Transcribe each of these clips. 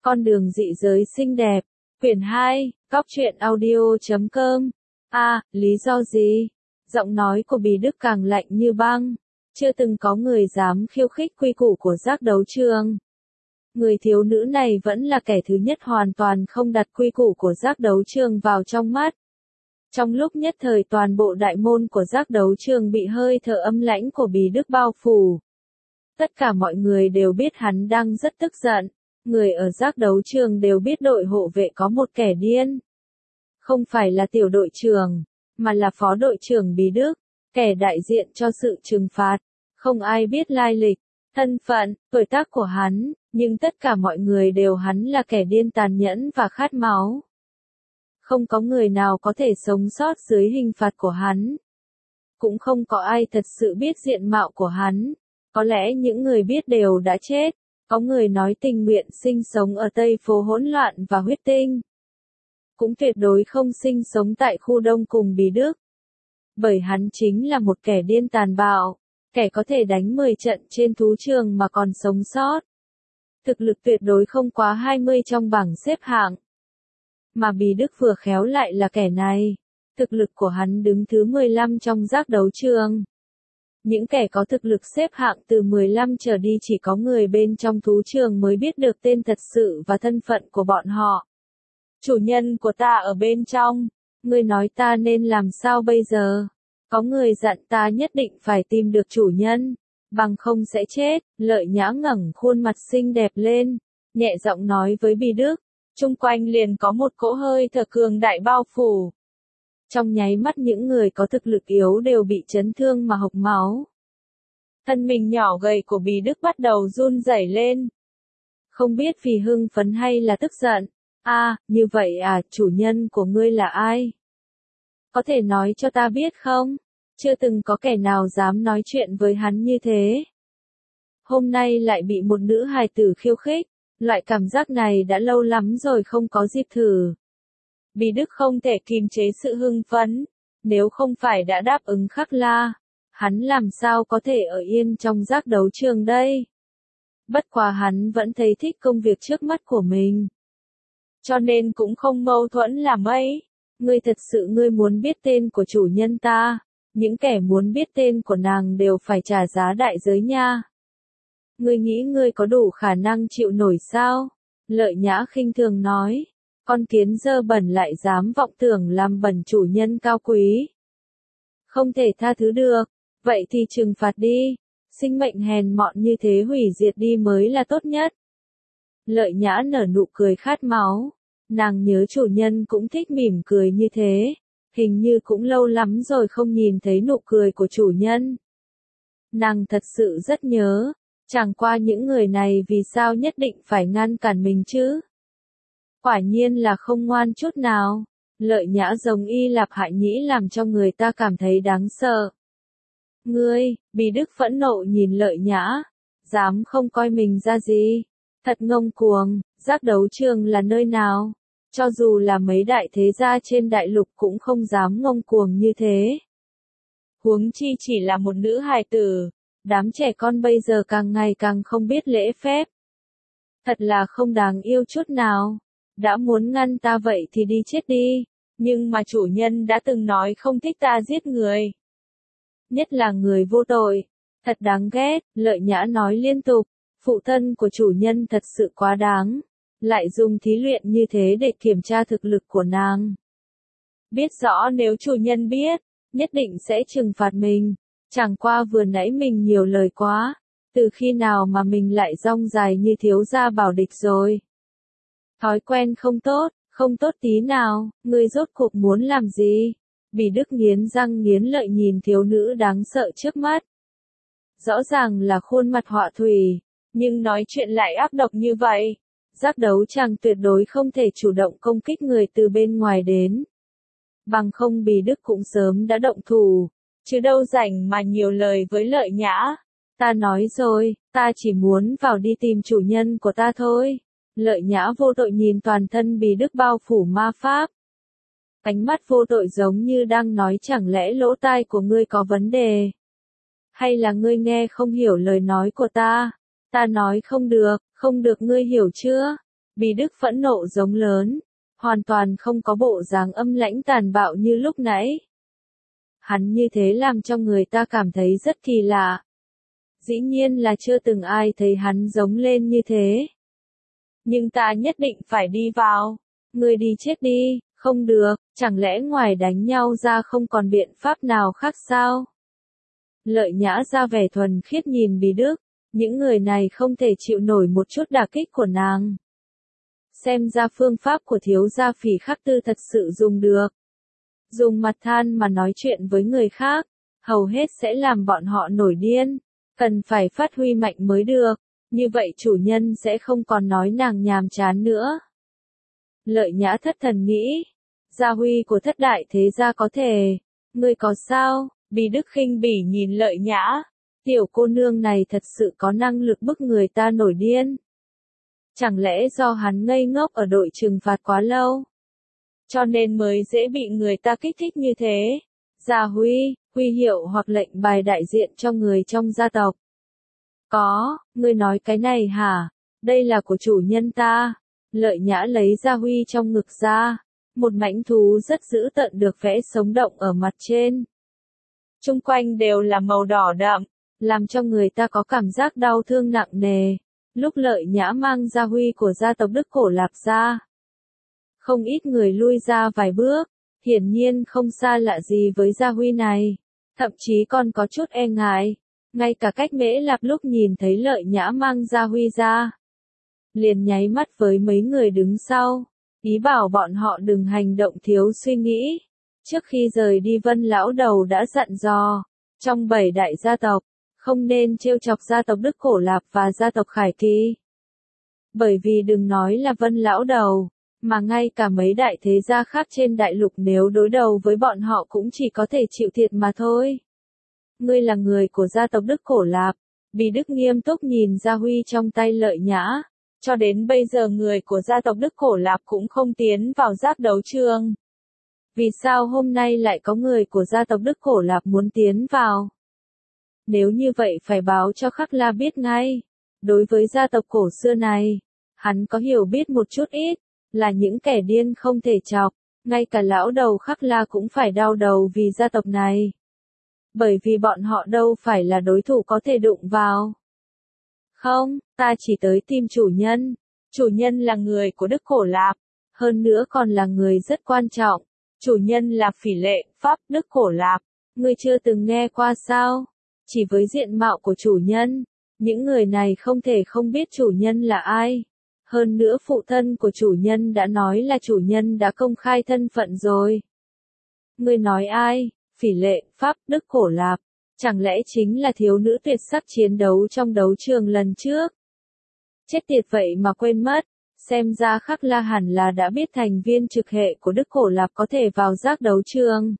Con đường dị giới xinh đẹp. Quyển 2, Cóc truyện audio.com. Lý do gì? Giọng nói của Bì Đức càng lạnh như băng. Chưa từng có người dám khiêu khích quy củ của giác đấu trường. Người thiếu nữ này vẫn là kẻ thứ nhất hoàn toàn không đặt quy củ của giác đấu trường vào trong mắt. Trong lúc nhất thời toàn bộ đại môn của giác đấu trường bị hơi thở âm lãnh của Bì Đức bao phủ. Tất cả mọi người đều biết hắn đang rất tức giận. Người ở giác đấu trường đều biết đội hộ vệ có một kẻ điên. Không phải là tiểu đội trưởng, mà là phó đội trưởng Bì Đức, kẻ đại diện cho sự trừng phạt. Không ai biết lai lịch, thân phận, tuổi tác của hắn, nhưng tất cả mọi người đều hắn là kẻ điên tàn nhẫn và khát máu. Không có người nào có thể sống sót dưới hình phạt của hắn. Cũng không có ai thật sự biết diện mạo của hắn. Có lẽ những người biết đều đã chết. Có người nói tình nguyện sinh sống ở Tây phố hỗn loạn và huyết tinh. Cũng tuyệt đối không sinh sống tại khu đông cùng Bì Đức. Bởi hắn chính là một kẻ điên tàn bạo, kẻ có thể đánh 10 trận trên thú trường mà còn sống sót. Thực lực tuyệt đối không quá 20 trong bảng xếp hạng. Mà Bì Đức vừa khéo lại là kẻ này. Thực lực của hắn đứng thứ 15 trong giác đấu trường. Những kẻ có thực lực xếp hạng từ 15 trở đi chỉ có người bên trong thú trường mới biết được tên thật sự và thân phận của bọn họ. Chủ nhân của ta ở bên trong, ngươi nói ta nên làm sao bây giờ? Có người dặn ta nhất định phải tìm được chủ nhân, bằng không sẽ chết. Lợi Nhã ngẩng khuôn mặt xinh đẹp lên, nhẹ giọng nói với Bì Đức, chung quanh liền có một cỗ hơi thở cường đại bao phủ. Trong nháy mắt những người có thực lực yếu đều bị chấn thương mà hộc máu. Thân mình nhỏ gầy của Bì Đức bắt đầu run rẩy lên. Không biết vì hưng phấn hay là tức giận. Như vậy chủ nhân của ngươi là ai? Có thể nói cho ta biết không? Chưa từng có kẻ nào dám nói chuyện với hắn như thế. Hôm nay lại bị một nữ hài tử khiêu khích. Loại cảm giác này đã lâu lắm rồi không có dịp thử. Bì Đức không thể kìm chế sự hưng phấn, nếu không phải đã đáp ứng Khắc La, hắn làm sao có thể ở yên trong giác đấu trường đây? Bất quá hắn vẫn thấy thích công việc trước mắt của mình. Cho nên cũng không mâu thuẫn là mấy. Ngươi thật sự ngươi muốn biết tên của chủ nhân ta, những kẻ muốn biết tên của nàng đều phải trả giá đại giới nha. Ngươi nghĩ ngươi có đủ khả năng chịu nổi sao? Lợi Nhã khinh thường nói. Con kiến dơ bẩn lại dám vọng tưởng làm bẩn chủ nhân cao quý. Không thể tha thứ được, vậy thì trừng phạt đi, sinh mệnh hèn mọn như thế hủy diệt đi mới là tốt nhất. Lợi Nhã nở nụ cười khát máu, nàng nhớ chủ nhân cũng thích mỉm cười như thế, hình như cũng lâu lắm rồi không nhìn thấy nụ cười của chủ nhân. Nàng thật sự rất nhớ, chẳng qua những người này vì sao nhất định phải ngăn cản mình chứ? Quả nhiên là không ngoan chút nào. Lợi Nhã giống Y Lạp Hại Nhĩ làm cho người ta cảm thấy đáng sợ. Ngươi, Bì Đức phẫn nộ nhìn Lợi Nhã, dám không coi mình ra gì. Thật ngông cuồng, giác đấu trường là nơi nào? Cho dù là mấy đại thế gia trên đại lục cũng không dám ngông cuồng như thế. Huống chi chỉ là một nữ hài tử, đám trẻ con bây giờ càng ngày càng không biết lễ phép. Thật là không đáng yêu chút nào. Đã muốn ngăn ta vậy thì đi chết đi, nhưng mà chủ nhân đã từng nói không thích ta giết người. Nhất là người vô tội, thật đáng ghét, Lợi Nhã nói liên tục, phụ thân của chủ nhân thật sự quá đáng, lại dùng thí luyện như thế để kiểm tra thực lực của nàng. Biết rõ nếu chủ nhân biết, nhất định sẽ trừng phạt mình, chẳng qua vừa nãy mình nhiều lời quá, từ khi nào mà mình lại rong dài như thiếu gia bảo địch rồi. Thói quen không tốt tí nào, ngươi rốt cuộc muốn làm gì? Bì Đức nghiến răng nghiến lợi nhìn thiếu nữ đáng sợ trước mắt. Rõ ràng là khuôn mặt họa thủy, nhưng nói chuyện lại ác độc như vậy. Giác đấu chàng tuyệt đối không thể chủ động công kích người từ bên ngoài đến. Bằng không Bì Đức cũng sớm đã động thủ, chứ đâu rảnh mà nhiều lời với Lợi Nhã. Ta nói rồi, ta chỉ muốn vào đi tìm chủ nhân của ta thôi. Lợi Nhã vô tội nhìn toàn thân Bì Đức bao phủ ma pháp. Ánh mắt vô tội giống như đang nói chẳng lẽ lỗ tai của ngươi có vấn đề? Hay là ngươi nghe không hiểu lời nói của ta? Ta nói không được ngươi hiểu chưa? Bì Đức phẫn nộ giống lớn, hoàn toàn không có bộ dáng âm lãnh tàn bạo như lúc nãy. Hắn như thế làm cho người ta cảm thấy rất kỳ lạ. Dĩ nhiên là chưa từng ai thấy hắn giống lên như thế. Nhưng ta nhất định phải đi vào. Ngươi đi chết đi, không được, chẳng lẽ ngoài đánh nhau ra không còn biện pháp nào khác sao? Lợi Nhã ra vẻ thuần khiết nhìn Bì Đức, những người này không thể chịu nổi một chút đả kích của nàng. Xem ra phương pháp của thiếu gia Phỉ Khắc Tư thật sự dùng được. Dùng mặt than mà nói chuyện với người khác, hầu hết sẽ làm bọn họ nổi điên, cần phải phát huy mạnh mới được, như vậy chủ nhân sẽ không còn nói nàng nhàm chán nữa. Lợi Nhã thất thần nghĩ, gia huy của thất đại thế gia có thể, ngươi có sao? Bì Đức khinh bỉ nhìn Lợi Nhã, tiểu cô nương này thật sự có năng lực bức người ta nổi điên. Chẳng lẽ do hắn ngây ngốc ở đội trừng phạt quá lâu, cho nên mới dễ bị người ta kích thích như thế? Gia huy, huy hiệu hoặc lệnh bài đại diện cho người trong gia tộc. Có, ngươi nói cái này hả? Đây là của chủ nhân ta. Lợi Nhã lấy gia huy trong ngực ra, một mãnh thú rất dữ tợn được vẽ sống động ở mặt trên. Chung quanh đều là màu đỏ đậm, làm cho người ta có cảm giác đau thương nặng nề. Lúc Lợi Nhã mang gia huy của gia tộc Đức Cổ Lạp ra, không ít người lui ra vài bước, hiển nhiên không xa lạ gì với gia huy này, thậm chí còn có chút e ngại. Ngay cả Cách Mễ Lạp lúc nhìn thấy Lợi Nhã mang gia huy ra, liền nháy mắt với mấy người đứng sau, ý bảo bọn họ đừng hành động thiếu suy nghĩ. Trước khi rời đi Vân lão đầu đã dặn dò, trong 7 đại gia tộc, không nên trêu chọc gia tộc Đức Cổ Lạp và gia tộc Khải Kỳ. Bởi vì đừng nói là Vân lão đầu, mà ngay cả mấy đại thế gia khác trên đại lục nếu đối đầu với bọn họ cũng chỉ có thể chịu thiệt mà thôi. Ngươi là người của gia tộc Đức Cổ Lạp. Bì Đức nghiêm túc nhìn gia huy trong tay Lợi Nhã. Cho đến bây giờ người của gia tộc Đức Cổ Lạp cũng không tiến vào giác đấu trường. Vì sao hôm nay lại có người của gia tộc Đức Cổ Lạp muốn tiến vào? Nếu như vậy phải báo cho Khắc La biết ngay. Đối với gia tộc cổ xưa này, hắn có hiểu biết một chút ít, là những kẻ điên không thể chọc, ngay cả lão đầu Khắc La cũng phải đau đầu vì gia tộc này. Bởi vì bọn họ đâu phải là đối thủ có thể đụng vào. Không, ta chỉ tới tìm chủ nhân. Chủ nhân là người của Đức Cổ Lạp, hơn nữa còn là người rất quan trọng. Chủ nhân là Phỉ Lệ, Pháp Đức Cổ Lạp. Ngươi chưa từng nghe qua sao? Chỉ với diện mạo của chủ nhân, những người này không thể không biết chủ nhân là ai. Hơn nữa phụ thân của chủ nhân đã nói là chủ nhân đã công khai thân phận rồi. Ngươi nói ai? Phỉ Lệ, Pháp Đức Cổ Lạp. Chẳng lẽ chính là thiếu nữ tuyệt sắc chiến đấu trong đấu trường lần trước? Chết tiệt vậy mà quên mất. Xem ra Khắc La hẳn là đã biết thành viên trực hệ của Đức Cổ Lạp có thể vào giác đấu trường.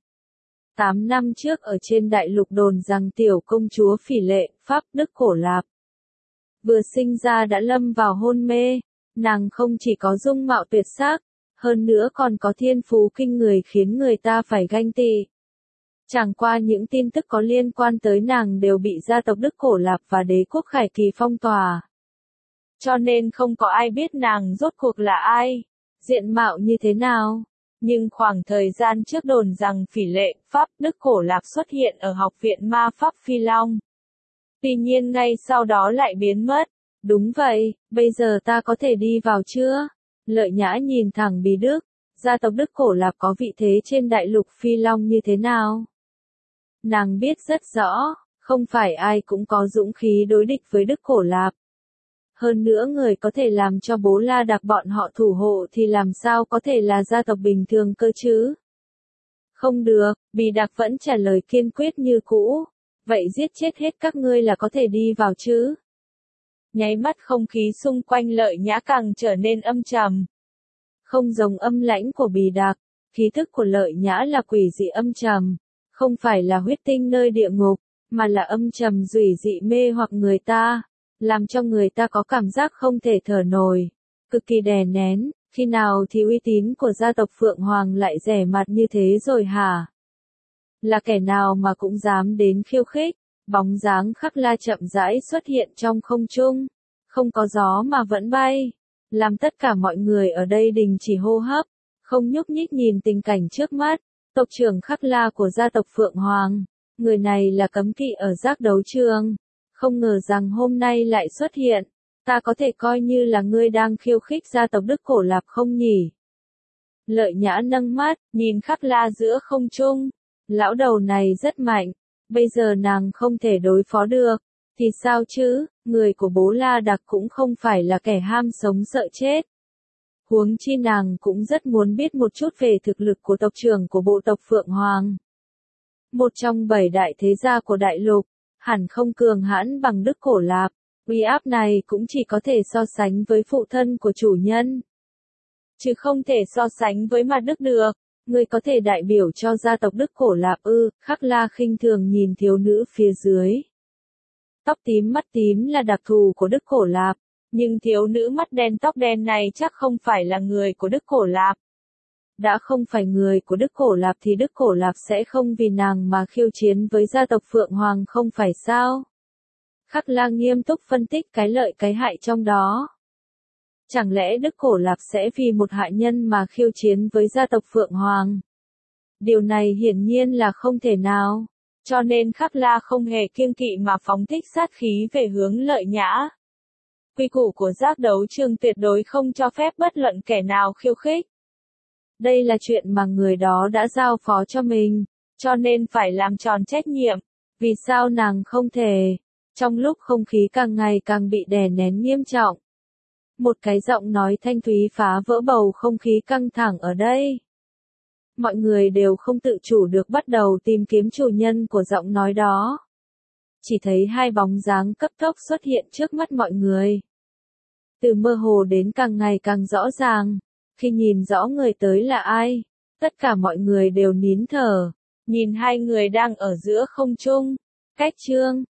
8 năm trước ở trên đại lục đồn rằng tiểu công chúa Phỉ Lệ, Pháp Đức Cổ Lạp vừa sinh ra đã lâm vào hôn mê. Nàng không chỉ có dung mạo tuyệt sắc, hơn nữa còn có thiên phú kinh người khiến người ta phải ganh tị. Chẳng qua những tin tức có liên quan tới nàng đều bị gia tộc Đức Cổ Lạp và đế quốc Khải Kỳ phong tỏa. Cho nên không có ai biết nàng rốt cuộc là ai, diện mạo như thế nào. Nhưng khoảng thời gian trước đồn rằng Phỉ Lệ, Pháp Đức Cổ Lạp xuất hiện ở học viện ma pháp Phi Long. Tuy nhiên ngay sau đó lại biến mất. Đúng vậy, bây giờ ta có thể đi vào chưa? Lợi Nhã nhìn thẳng Bì Đức, gia tộc Đức Cổ Lạp có vị thế trên đại lục Phi Long như thế nào? Nàng biết rất rõ, không phải ai cũng có dũng khí đối địch với Đức Cổ Lạp. Hơn nữa người có thể làm cho Bố La Đạc bọn họ thủ hộ thì làm sao có thể là gia tộc bình thường cơ chứ? Không được, Bì Đạc vẫn trả lời kiên quyết như cũ. Vậy giết chết hết các ngươi là có thể đi vào chứ? Nháy mắt không khí xung quanh Lợi Nhã càng trở nên âm trầm. Không giống âm lãnh của Bì Đạc, khí thức của Lợi Nhã là quỷ dị âm trầm. Không phải là huyết tinh nơi địa ngục, mà là âm trầm rủi dị mê hoặc người ta, làm cho người ta có cảm giác không thể thở nổi, cực kỳ đè nén. Khi nào thì uy tín của gia tộc Phượng Hoàng lại rẻ mặt như thế rồi hả? Là kẻ nào mà cũng dám đến khiêu khích? Bóng dáng Khắc La chậm rãi xuất hiện trong không trung, không có gió mà vẫn bay. làm tất cả mọi người ở đây đình chỉ hô hấp, không nhúc nhích nhìn tình cảnh trước mắt. Tộc trưởng Khắc La của gia tộc Phượng Hoàng, người này là cấm kỵ ở giác đấu trường, không ngờ rằng hôm nay lại xuất hiện, ta có thể coi như là ngươi đang khiêu khích gia tộc Đức Cổ Lạp không nhỉ? Lợi Nhã nâng mắt, nhìn Khắc La giữa không trung, lão đầu này rất mạnh, bây giờ nàng không thể đối phó được, thì sao chứ, người của bố La Đặc cũng không phải là kẻ ham sống sợ chết. Huống chi nàng cũng rất muốn biết một chút về thực lực của tộc trưởng của bộ tộc Phượng Hoàng. Một trong 7 đại thế gia của đại lục, hẳn không cường hãn bằng Đức Cổ Lạp, uy áp này cũng chỉ có thể so sánh với phụ thân của chủ nhân. Chứ không thể so sánh với Ma Đức được, người có thể đại biểu cho gia tộc Đức Cổ Lạp ư? Khắc La khinh thường nhìn thiếu nữ phía dưới. Tóc tím mắt tím là đặc thù của Đức Cổ Lạp, nhưng thiếu nữ mắt đen tóc đen này chắc không phải là người của Đức Cổ Lạp. Đã không phải người của Đức Cổ Lạp thì Đức Cổ Lạp sẽ không vì nàng mà khiêu chiến với gia tộc Phượng Hoàng không phải sao? Khắc La nghiêm túc phân tích cái lợi cái hại trong đó. Chẳng lẽ Đức Cổ Lạp sẽ vì một hạ nhân mà khiêu chiến với gia tộc Phượng Hoàng? Điều này hiển nhiên là không thể nào. Cho nên Khắc La không hề kiêng kỵ mà phóng thích sát khí về hướng Lợi Nhã. Quy củ của giác đấu trường tuyệt đối không cho phép bất luận kẻ nào khiêu khích. Đây là chuyện mà người đó đã giao phó cho mình, cho nên phải làm tròn trách nhiệm. Vì sao nàng không thể? Trong lúc không khí càng ngày càng bị đè nén nghiêm trọng, một cái giọng nói thanh thúy phá vỡ bầu không khí căng thẳng ở đây. Mọi người đều không tự chủ được bắt đầu tìm kiếm chủ nhân của giọng nói đó. Chỉ thấy hai bóng dáng cấp tốc xuất hiện trước mắt mọi người. Từ mơ hồ đến càng ngày càng rõ ràng, khi nhìn rõ người tới là ai, tất cả mọi người đều nín thở, nhìn hai người đang ở giữa không trung. Cách Trương,